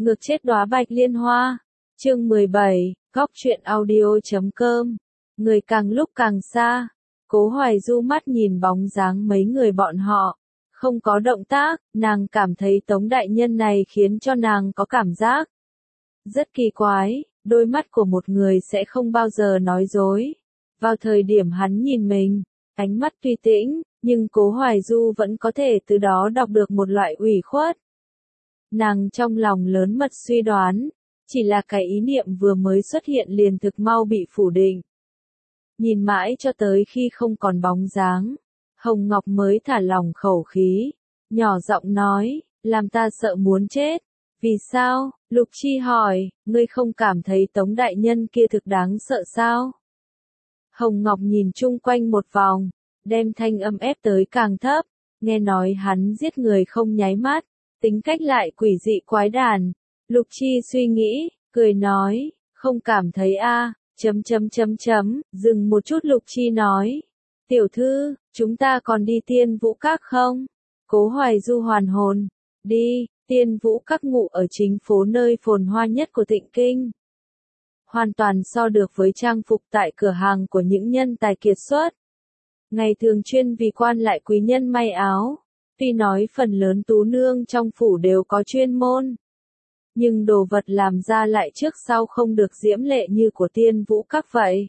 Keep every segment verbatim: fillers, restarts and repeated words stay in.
Ngược chết đóa bạch liên hoa. Chương mười bảy, góc truyện audio chấm com. Người càng lúc càng xa. Cố Hoài Du mắt nhìn bóng dáng mấy người bọn họ. Không có động tác, nàng cảm thấy Tống đại nhân này khiến cho nàng có cảm giác rất kỳ quái, đôi mắt của một người sẽ không bao giờ nói dối. Vào thời điểm hắn nhìn mình, ánh mắt tuy tĩnh, nhưng Cố Hoài Du vẫn có thể từ đó đọc được một loại ủy khuất. Nàng trong lòng lớn mật suy đoán, chỉ là cái ý niệm vừa mới xuất hiện liền thực mau bị phủ định. Nhìn mãi cho tới khi không còn bóng dáng, Hồng Ngọc mới thả lỏng khẩu khí, nhỏ giọng nói, làm ta sợ muốn chết. Vì sao? Lục Chi hỏi, ngươi không cảm thấy Tống đại nhân kia thực đáng sợ sao? Hồng Ngọc nhìn chung quanh một vòng, đem thanh âm ép tới càng thấp, nghe nói hắn giết người không nháy mắt, tính cách lại quỷ dị quái đản. Lục Chi suy nghĩ, cười nói, không cảm thấy a, chấm chấm chấm chấm, dừng một chút Lục Chi nói, tiểu thư, chúng ta còn đi Tiên Vũ Các không? Cố Hoài Du hoàn hồn, đi. Tiên Vũ Các ngụ ở chính phố nơi phồn hoa nhất của Tịnh Kinh. Hoàn toàn so được với trang phục tại cửa hàng của những nhân tài kiệt xuất. Ngày thường chuyên vì quan lại quý nhân may áo. Tuy nói phần lớn tú nương trong phủ đều có chuyên môn. Nhưng đồ vật làm ra lại trước sau không được diễm lệ như của Tiên Vũ Các vậy.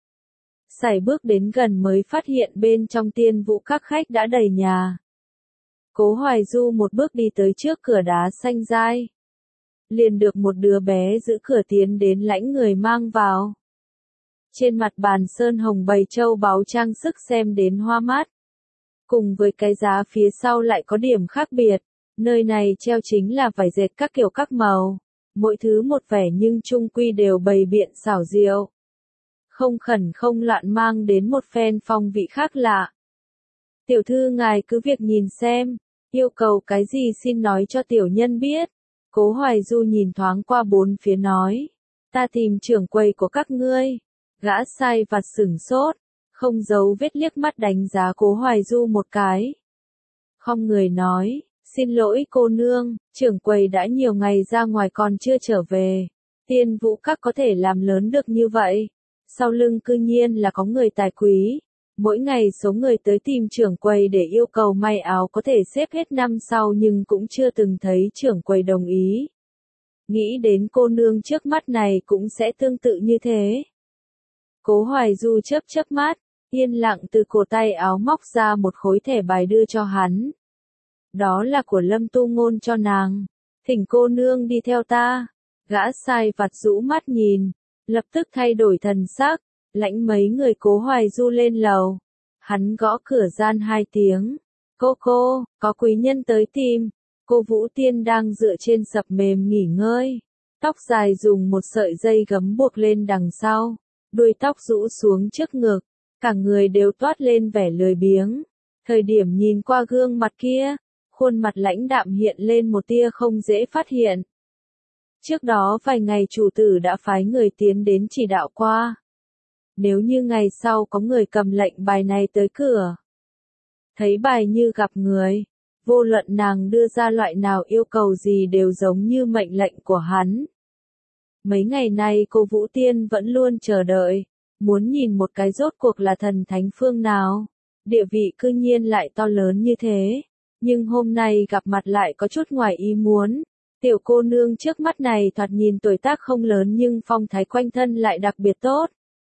Sải bước đến gần mới phát hiện bên trong Tiên Vũ Các khách đã đầy nhà. Cố Hoài Du một bước đi tới trước cửa đá xanh dai. Liền được một đứa bé giữ cửa tiến đến lãnh người mang vào. Trên mặt bàn sơn hồng bày châu báu trang sức xem đến hoa mắt. Cùng với cái giá phía sau lại có điểm khác biệt. Nơi này treo chính là vải dệt các kiểu các màu. Mỗi thứ một vẻ nhưng chung quy đều bày biện xảo diệu. Không khẩn không loạn mang đến một phen phong vị khác lạ. Tiểu thư ngài cứ việc nhìn xem. Yêu cầu cái gì xin nói cho tiểu nhân biết. Cố Hoài Du nhìn thoáng qua bốn phía nói. Ta tìm trưởng quầy của các ngươi. Gã sai vặt sửng sốt. Không giấu vết liếc mắt đánh giá Cố Hoài Du một cái. Không người nói. Xin lỗi cô nương, trưởng quầy đã nhiều ngày ra ngoài còn chưa trở về. Tiên Vũ Các có thể làm lớn được như vậy. Sau lưng cư nhiên là có người tài quý. Mỗi ngày số người tới tìm trưởng quầy để yêu cầu may áo có thể xếp hết năm sau nhưng cũng chưa từng thấy trưởng quầy đồng ý. Nghĩ đến cô nương trước mắt này cũng sẽ tương tự như thế. Cố Hoài Du chớp chớp mắt, yên lặng từ cổ tay áo móc ra một khối thẻ bài đưa cho hắn. Đó là của Lâm Tu Ngôn cho nàng. Thỉnh cô nương đi theo ta. Gã sai vặt rũ mắt nhìn, lập tức thay đổi thần sắc. Lãnh mấy người Cố Hoài Du lên lầu. Hắn gõ cửa gian hai tiếng. Cô cô, có quý nhân tới tìm. Cô Vũ Tiên đang dựa trên sập mềm nghỉ ngơi. Tóc dài dùng một sợi dây gấm buộc lên đằng sau. Đuôi tóc rũ xuống trước ngực. Cả người đều toát lên vẻ lười biếng. Thời điểm nhìn qua gương mặt kia, khuôn mặt lãnh đạm hiện lên một tia không dễ phát hiện. Trước đó vài ngày chủ tử đã phái người tiến đến chỉ đạo qua. Nếu như ngày sau có người cầm lệnh bài này tới cửa. Thấy bài như gặp người. Vô luận nàng đưa ra loại nào yêu cầu gì đều giống như mệnh lệnh của hắn. Mấy ngày nay cô Vũ Tiên vẫn luôn chờ đợi. Muốn nhìn một cái rốt cuộc là thần thánh phương nào. Địa vị cư nhiên lại to lớn như thế. Nhưng hôm nay gặp mặt lại có chút ngoài ý muốn. Tiểu cô nương trước mắt này thoạt nhìn tuổi tác không lớn nhưng phong thái quanh thân lại đặc biệt tốt.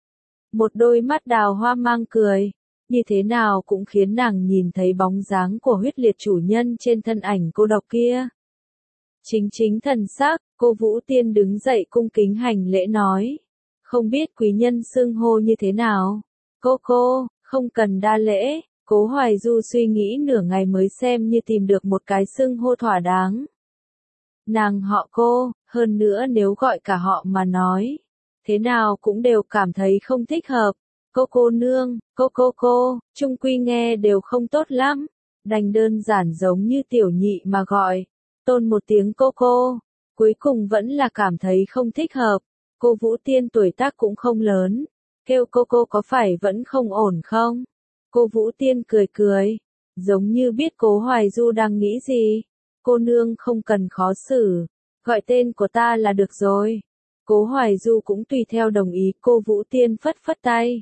Một đôi mắt đào hoa mang cười, như thế nào cũng khiến nàng nhìn thấy bóng dáng của huyết liệt chủ nhân trên thân ảnh cô độc kia. Chính chính thần sắc, cô Vũ Tiên đứng dậy cung kính hành lễ nói. Không biết quý nhân xưng hô như thế nào? Cô cô, không cần đa lễ. Cố Hoài Du suy nghĩ nửa ngày mới xem như tìm được một cái xưng hô thỏa đáng. Nàng họ cô, hơn nữa nếu gọi cả họ mà nói. Thế nào cũng đều cảm thấy không thích hợp. Cô cô nương, cô cô cô, chung quy nghe đều không tốt lắm. Đành đơn giản giống như tiểu nhị mà gọi. Tôn một tiếng cô cô. Cuối cùng vẫn là cảm thấy không thích hợp. Cô Vũ Tiên tuổi tác cũng không lớn. Kêu cô cô có phải vẫn không ổn không? Cô Vũ Tiên cười cười. Giống như biết Cố Hoài Du đang nghĩ gì. Cô nương không cần khó xử. Gọi tên của ta là được rồi. Cố Hoài Du cũng tùy theo đồng ý, cô Vũ Tiên phất phất tay.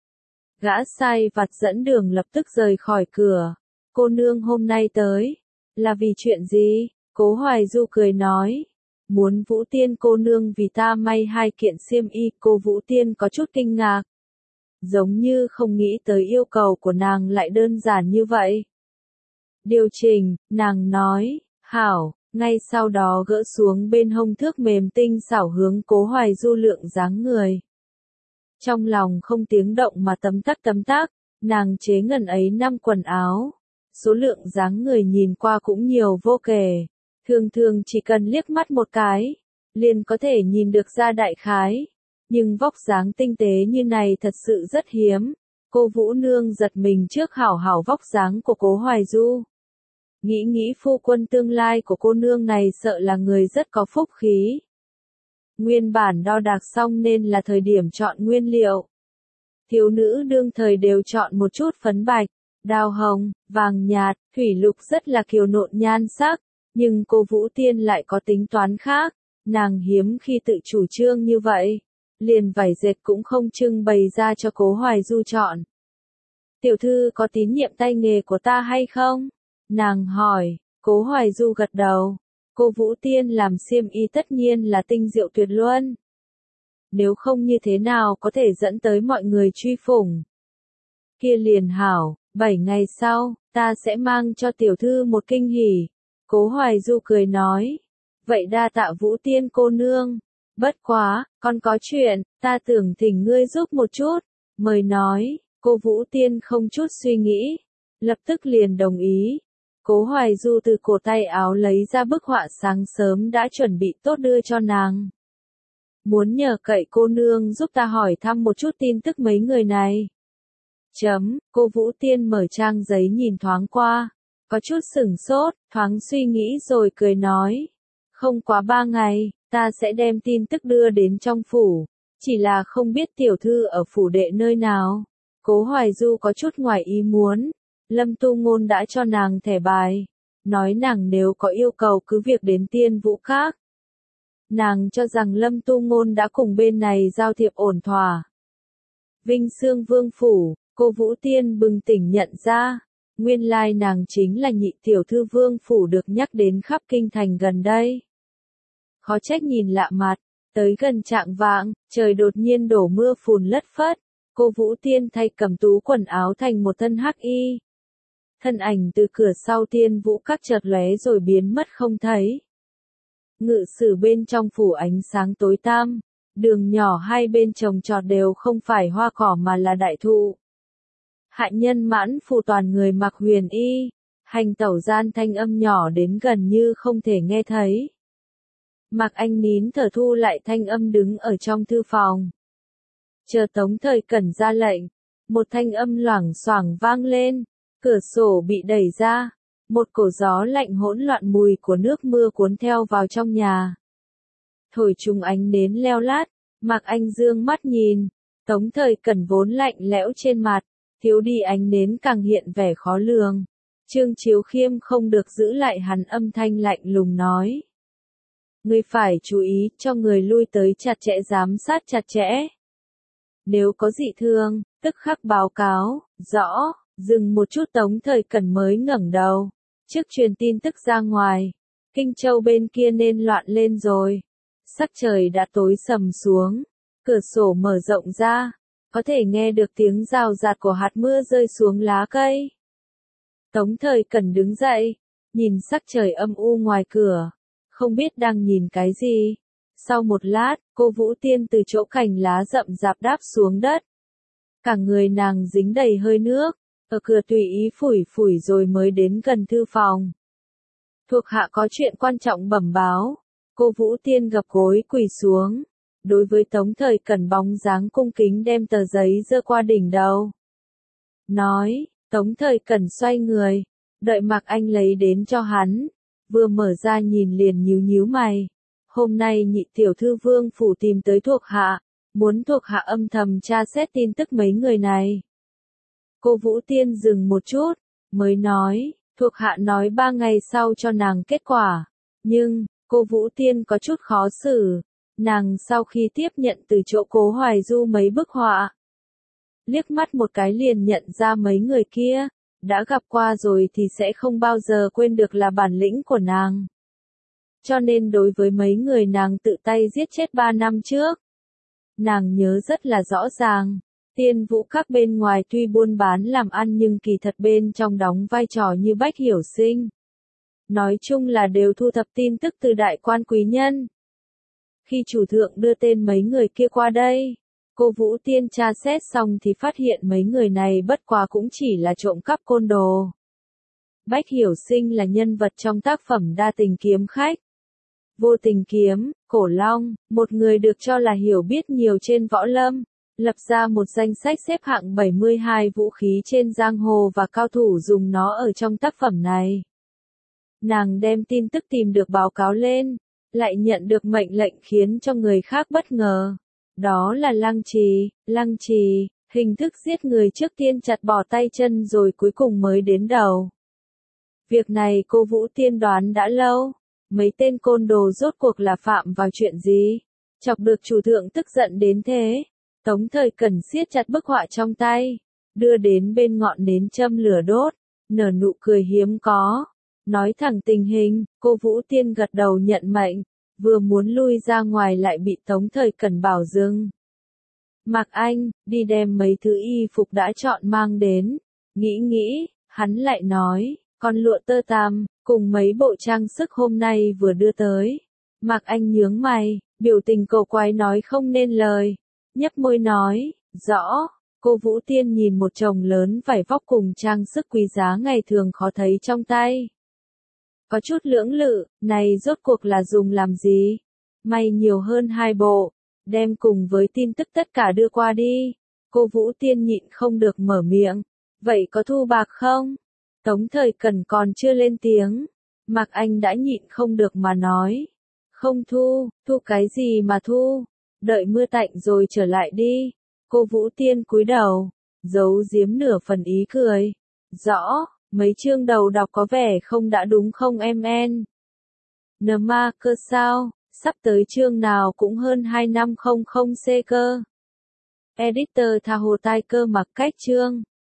Gã sai vặt dẫn đường lập tức rời khỏi cửa. Cô nương hôm nay tới, là vì chuyện gì? Cố Hoài Du cười nói. Muốn Vũ Tiên cô nương vì ta may hai kiện xiêm y. Cô Vũ Tiên có chút kinh ngạc. Giống như không nghĩ tới yêu cầu của nàng lại đơn giản như vậy. Điều chỉnh, nàng nói, hảo, ngay sau đó gỡ xuống bên hông thước mềm tinh xảo hướng Cố Hoài Du lượng dáng người. Trong lòng không tiếng động mà tấm tắc tấm tắc, nàng chế ngần ấy năm quần áo. Số lượng dáng người nhìn qua cũng nhiều vô kể. Thường thường chỉ cần liếc mắt một cái, liền có thể nhìn được ra đại khái. Nhưng vóc dáng tinh tế như này thật sự rất hiếm. Cô Vũ Nương giật mình trước hảo hảo vóc dáng của Cố Hoài Du. Nghĩ nghĩ phu quân tương lai của cô nương này sợ là người rất có phúc khí. Nguyên bản đo đạc xong nên là thời điểm chọn nguyên liệu. Thiếu nữ đương thời đều chọn một chút phấn bạch, đào hồng, vàng nhạt, thủy lục rất là kiều nộn nhan sắc. Nhưng cô Vũ Tiên lại có tính toán khác. Nàng hiếm khi tự chủ trương như vậy. Liền vải dệt cũng không trưng bày ra cho Cố Hoài Du chọn. Tiểu thư có tín nhiệm tay nghề của ta hay không? Nàng hỏi. Cố Hoài Du gật đầu. Cô Vũ Tiên làm xiêm y tất nhiên là tinh diệu tuyệt luân. Nếu không như thế nào có thể dẫn tới mọi người truy phủng. Kia liền hảo, bảy ngày sau, ta sẽ mang cho tiểu thư một kinh hỉ. Cố Hoài Du cười nói. Vậy đa tạ Vũ Tiên cô nương. Bất quá, con có chuyện, ta tưởng thỉnh ngươi giúp một chút. Mời nói, cô Vũ Tiên không chút suy nghĩ. Lập tức liền đồng ý. Cố Hoài Du từ cổ tay áo lấy ra bức họa sáng sớm đã chuẩn bị tốt đưa cho nàng. Muốn nhờ cậy cô nương giúp ta hỏi thăm một chút tin tức mấy người này. Chấm, cô Vũ Tiên mở trang giấy nhìn thoáng qua. Có chút sửng sốt, thoáng suy nghĩ rồi cười nói. Không quá ba ngày, ta sẽ đem tin tức đưa đến trong phủ. Chỉ là không biết tiểu thư ở phủ đệ nơi nào. Cố Hoài Du có chút ngoài ý muốn. Lâm Tu Ngôn đã cho nàng thẻ bài. Nói nàng nếu có yêu cầu cứ việc đến Tiên Vũ Các. Nàng cho rằng Lâm Tu Ngôn đã cùng bên này giao thiệp ổn thỏa. Vinh Xương Vương Phủ, cô Vũ Tiên bừng tỉnh nhận ra. Nguyên lai nàng chính là nhị tiểu thư Vương Phủ được nhắc đến khắp kinh thành gần đây. Khó trách nhìn lạ mặt, tới gần trạng vạng, trời đột nhiên đổ mưa phùn lất phất. Cô Vũ Tiên thay cầm tú quần áo thành một thân hắc y. Thân ảnh từ cửa sau Tiên Vũ Các chợt lóe rồi biến mất không thấy. Ngự sử bên trong phủ ánh sáng tối tăm, đường nhỏ hai bên trồng trọt đều không phải hoa cỏ mà là đại thụ. Hạ nhân mãn phủ toàn người mặc huyền y, hành tẩu gian thanh âm nhỏ đến gần như không thể nghe thấy. Mạc Anh nín thở thu lại thanh âm đứng ở trong thư phòng. Chờ Tống Thời Cẩn ra lệnh, một thanh âm loảng xoảng vang lên, cửa sổ bị đẩy ra, một cổ gió lạnh hỗn loạn mùi của nước mưa cuốn theo vào trong nhà. Thổi trùng ánh nến leo lát, Mạc Anh dương mắt nhìn, Tống Thời Cẩn vốn lạnh lẽo trên mặt, thiếu đi ánh nến càng hiện vẻ khó lường. Trương Chiếu Khiêm không được giữ lại hắn âm thanh lạnh lùng nói. Ngươi phải chú ý cho người lui tới chặt chẽ giám sát chặt chẽ. Nếu có dị thương, tức khắc báo cáo, rõ, dừng một chút Tống Thời Cẩn mới ngẩng đầu. Trước truyền tin tức ra ngoài, Kinh Châu bên kia nên loạn lên rồi. Sắc trời đã tối sầm xuống, cửa sổ mở rộng ra, có thể nghe được tiếng rào rạt của hạt mưa rơi xuống lá cây. Tống Thời Cẩn đứng dậy, nhìn sắc trời âm u ngoài cửa, không biết đang nhìn cái gì. Sau một lát, cô Vũ Tiên từ chỗ cành lá rậm rạp đáp xuống đất. Cả người nàng dính đầy hơi nước, ở cửa tùy ý phủi phủi rồi mới đến gần thư phòng. Thuộc hạ có chuyện quan trọng bẩm báo. Cô Vũ Tiên gập gối quỳ xuống. Đối với Tống Thời Cẩn bóng dáng cung kính đem tờ giấy giơ qua đỉnh đầu. Nói, Tống Thời Cẩn xoay người, đợi Mạc Anh lấy đến cho hắn. Vừa mở ra nhìn liền nhíu nhíu mày. Hôm nay nhị tiểu thư Vương Phủ tìm tới thuộc hạ, muốn thuộc hạ âm thầm tra xét tin tức mấy người này. Cô Vũ Tiên dừng một chút, mới nói, thuộc hạ nói ba ngày sau cho nàng kết quả. Nhưng, Cô Vũ Tiên có chút khó xử. Nàng sau khi tiếp nhận từ chỗ Cố Hoài Du mấy bức họa, liếc mắt một cái liền nhận ra mấy người kia, đã gặp qua rồi thì sẽ không bao giờ quên được là bản lĩnh của nàng. Cho nên đối với mấy người nàng tự tay giết chết ba năm trước, nàng nhớ rất là rõ ràng. Tiên Vũ Các bên ngoài tuy buôn bán làm ăn nhưng kỳ thật bên trong đóng vai trò như Bách Hiểu Sinh. Nói chung là đều thu thập tin tức từ đại quan quý nhân. Khi chủ thượng đưa tên mấy người kia qua đây, cô Vũ Tiên tra xét xong thì phát hiện mấy người này bất quá cũng chỉ là trộm cắp côn đồ. Bách Hiểu Sinh là nhân vật trong tác phẩm Đa Tình Kiếm Khách. Vô Tình Kiếm, Cổ Long, một người được cho là hiểu biết nhiều trên võ lâm, lập ra một danh sách xếp hạng bảy mươi hai vũ khí trên giang hồ và cao thủ dùng nó ở trong tác phẩm này. Nàng đem tin tức tìm được báo cáo lên, lại nhận được mệnh lệnh khiến cho người khác bất ngờ. Đó là lăng trì, lăng trì, hình thức giết người trước tiên chặt bỏ tay chân rồi cuối cùng mới đến đầu. Việc này cô Vũ Tiên đoán đã lâu, mấy tên côn đồ rốt cuộc là phạm vào chuyện gì, chọc được chủ thượng tức giận đến thế. Tống Thời Cẩn siết chặt bức họa trong tay, đưa đến bên ngọn nến châm lửa đốt, nở nụ cười hiếm có, nói thẳng tình hình. Cô Vũ Tiên gật đầu nhận mệnh, vừa muốn lui ra ngoài lại bị Tống Thời Cẩn bảo dừng. Mạc Anh, đi đem mấy thứ y phục đã chọn mang đến. Nghĩ nghĩ, hắn lại nói, con lụa tơ tằm, cùng mấy bộ trang sức hôm nay vừa đưa tới. Mạc Anh nhướng mày, biểu tình cổ quái nói không nên lời, nhấp môi nói, rõ. Cô Vũ Tiên nhìn một chồng lớn vải vóc cùng trang sức quý giá ngày thường khó thấy trong tay. Có chút lưỡng lự, này rốt cuộc là dùng làm gì? May nhiều hơn hai bộ, đem cùng với tin tức tất cả đưa qua đi. Cô Vũ Tiên nhịn không được mở miệng, vậy có thu bạc không? Tống Thời Cẩn còn chưa lên tiếng, Mạc Anh đã nhịn không được mà nói, không thu, thu cái gì mà thu, đợi mưa tạnh rồi trở lại đi. Cô Vũ Tiên cúi đầu, giấu giếm nửa phần ý cười, rõ. Mấy chương đầu đọc có vẻ không đã đúng không em en? Nờ ma cơ sao, sắp tới chương nào cũng hơn hai năm không không c cơ. Editor tha hồ tai cơ mặc cách chương.